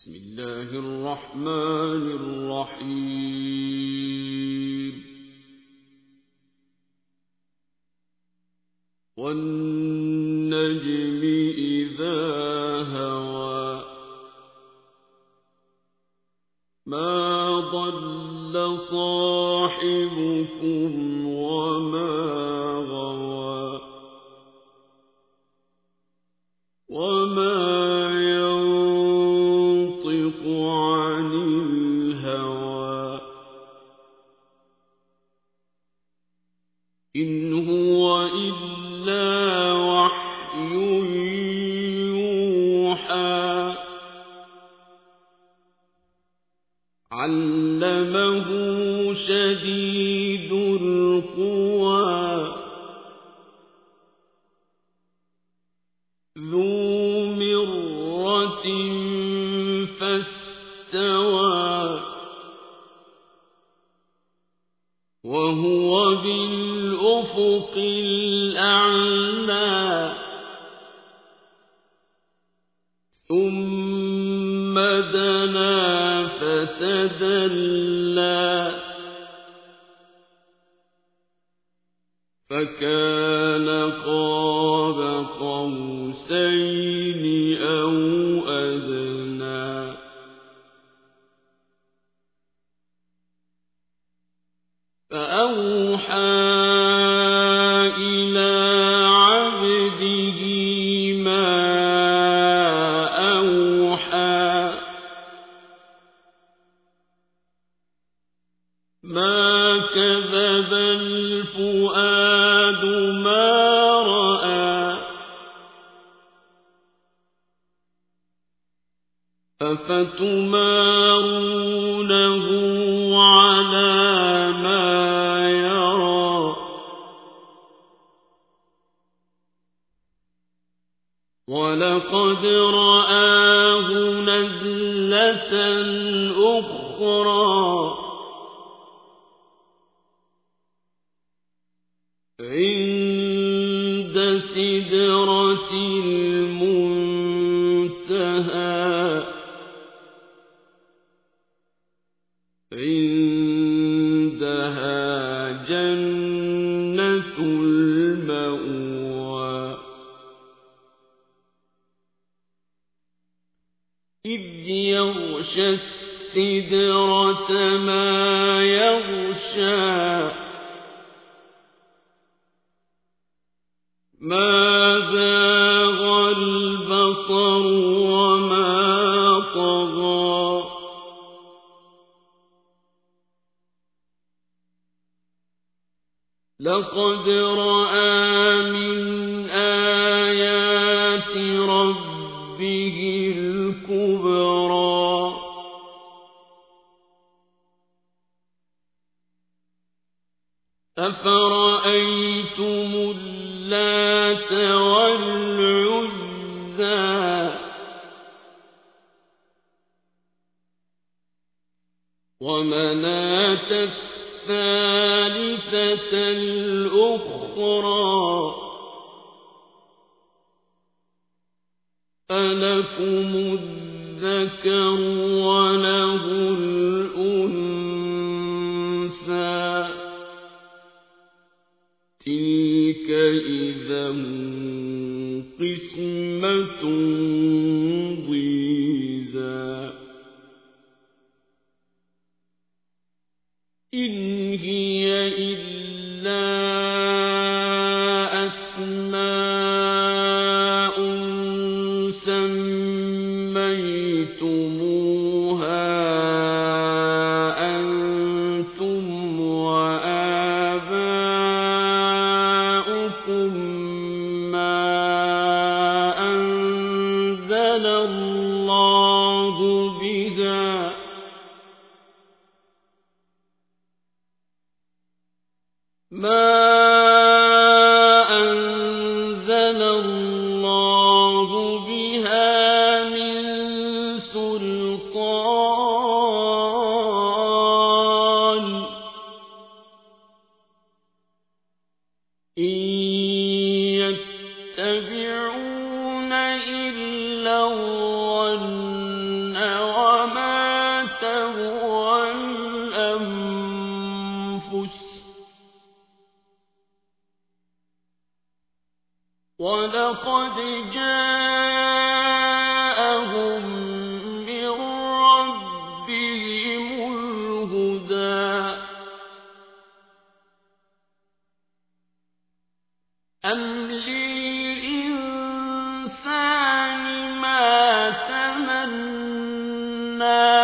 بسم الله الرحمن الرحيم والنجم إذا هوى ما ضل صاحبكم وما غوى وما ينطق عن الهوى إن هو إلا وحي يوحى علمه شديد القوى ذو مرة فاستوى وهو بالأفق الأعلى ثم دنا فتدلى فكان قاب قوسين أو أدنى فأوحى إلى عبده ما أوحى ما كذب الفؤاد ما رأى أفتمارونه على ما يرى ولقد رآه نزلة أخرى عند سدرة المنتهى عندها جنة المأوى إذ يغشى السدرة ما يغشى ما زاغ البصر وما طغى لقد رأى من آيات ربه الكبرى أفرأيتم اللات والعزى ومناة الثالثة الأخرى ألكم الذكر وله الأنثى تلك إذا قسمة ضيزى إن هي إلا أسماء سميتموها أنتم وآباؤكم ما أنزل الله بها من سلطان إن يتبعون إلا الظن وقد جاءهم من ربهم الهدى أم للإنسان ما تمنى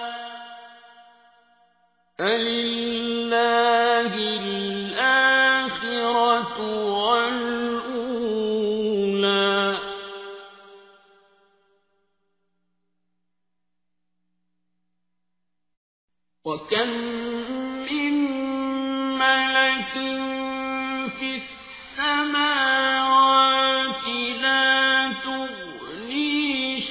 فلله الآخرة والأولى وكم من ملك في السماوات لا تغني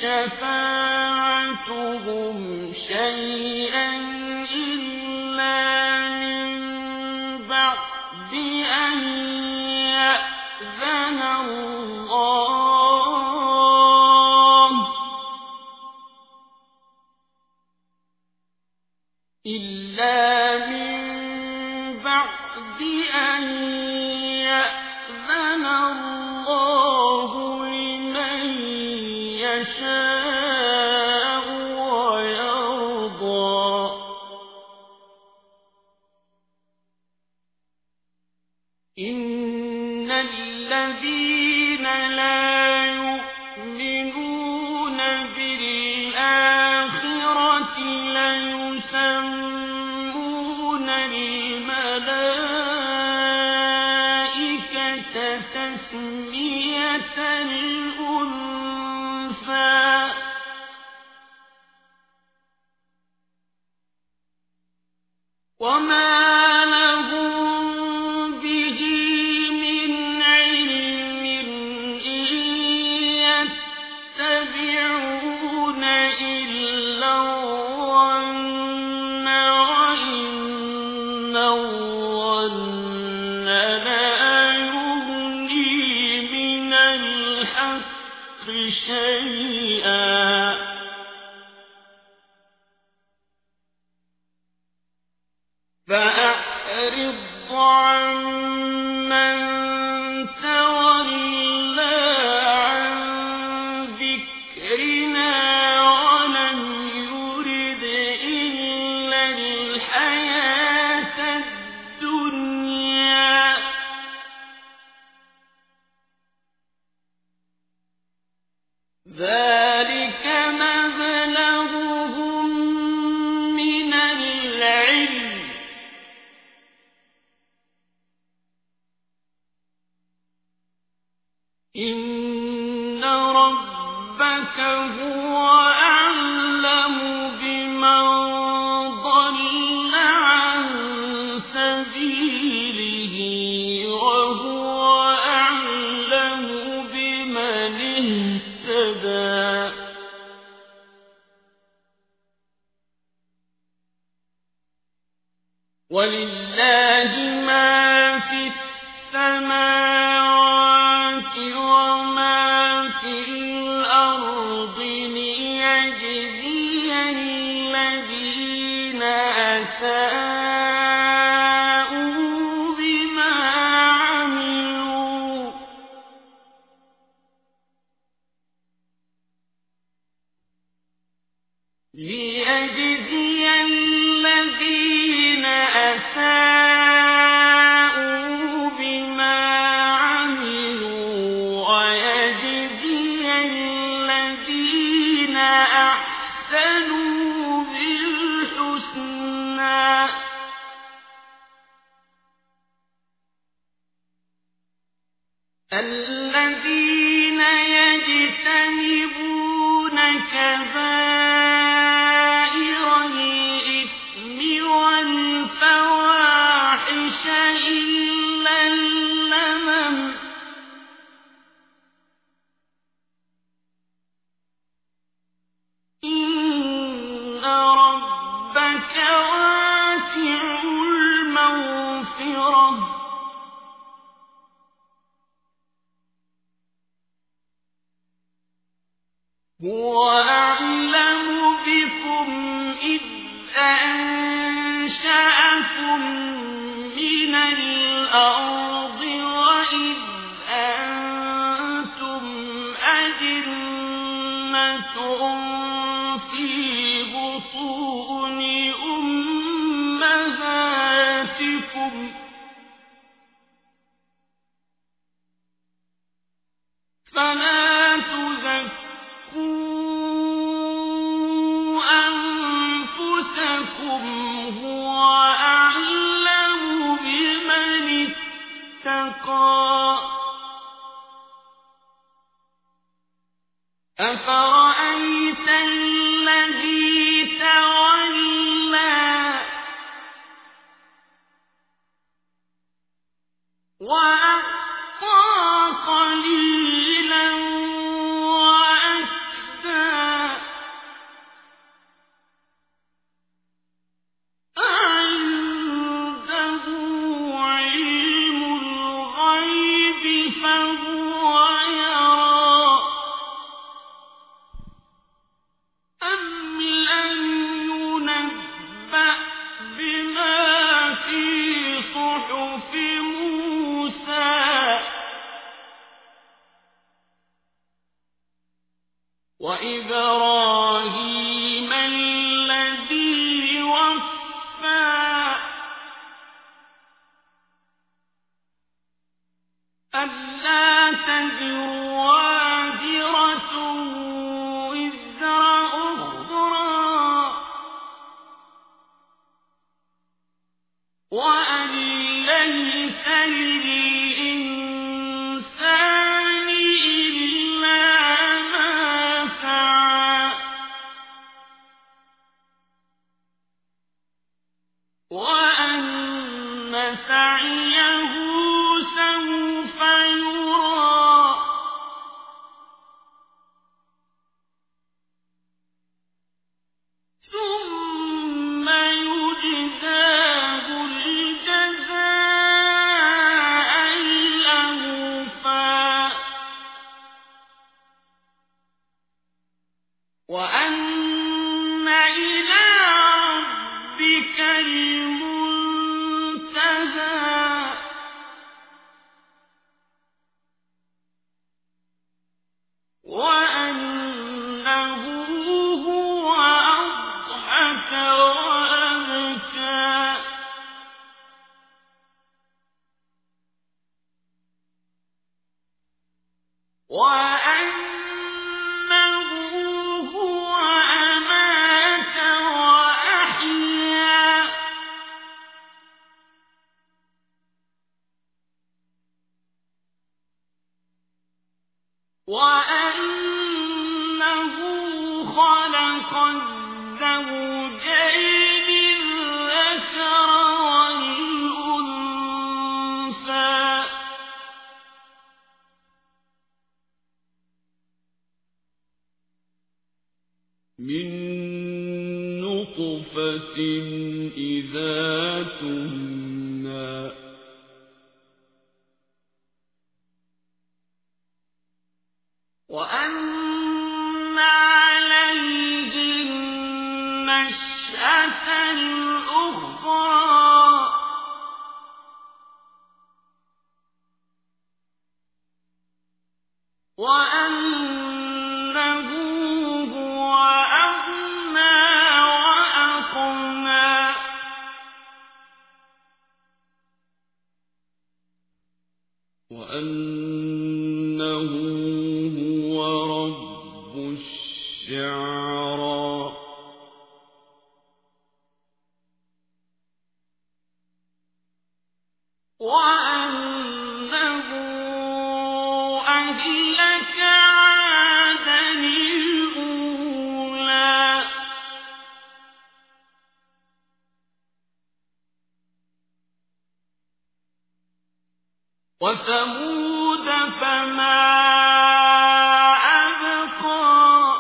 شفاعتهم شيئا إلا من بعد أن يأذن الله لمن يشاء ويرضى إن الذين لا يؤمنون بالآخرة ليسمون الملائكة تسمية الأنثى وما شيئا فأعرض عمن تولى عن ذكرنا ولم يرد إلا الحياة الدنيا ذلك مبلغهم من العلم إن ربك هو أعلم بمن ضل عن سبيله وهو أعلم بمن اهتدى ولله ما في السماوات وما في الأرض ليجزي الذين أساءوا بما عملوا ليجزي الذين أساءوا بما عملوا ويجزي الذين أحسنوا بالحسنى الذين يجتنبون كبائر الإثم والفواحش إلا اللمم إن ربك واسع المغفرة هو أعلم بكم إذ أنشأكم من الأرض وإذ أنتم ربكم هو أعلم بمن اتقى أفرأيت الذي تولى وأعطى قليلا وأكدى أعنده علم الغيب فهو يرى أم لم ينبأ بما في صحف موسى وإبراهيم الذي وفى ألا تزر وازرة وزر أخرى وأن ليس للإنسان إلا ما سعى وأن سعيه سوف يرى ثم يجزاه الجزاء الأوفى وأن إلى ربك المنتهى وأنه هو أضحك وأبكى وأنه هو أمات وأحيا وأنه خلق الزوجين الذكر والأنثى من نطفة إذا تمنى وأن عليه النشأة الأخرى وأنه هو أغنى وأقنى وأنه هو رب الشعرى وأنه أهلك عادا الأولى وثمود فما أبقى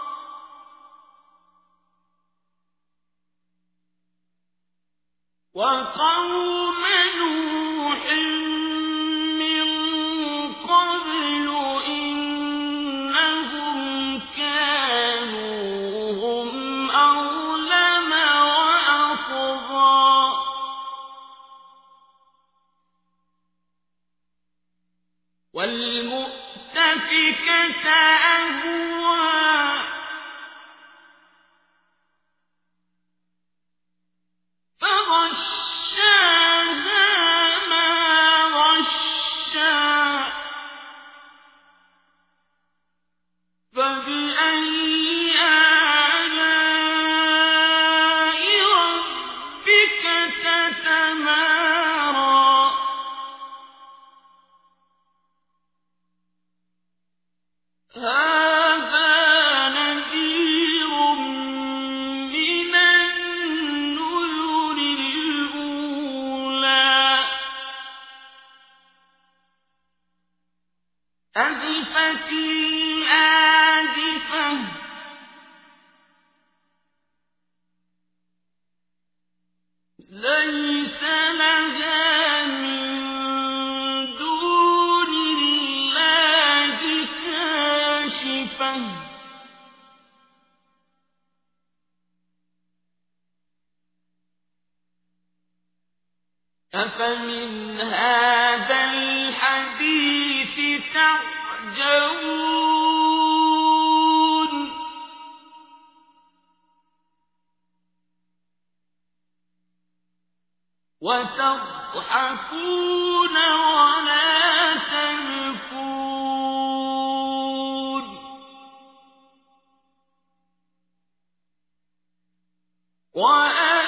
وقوم نوح من قبل إنهم كانوا هم أظلم وأطغى والمؤتفكة أهوى فغشاها ما غشا فبأي آلاء الآزفة ليس لها من دون الله كاشفة أفمن هذا الحديث تعجبون وتضحكون ولا تبكون وأنتم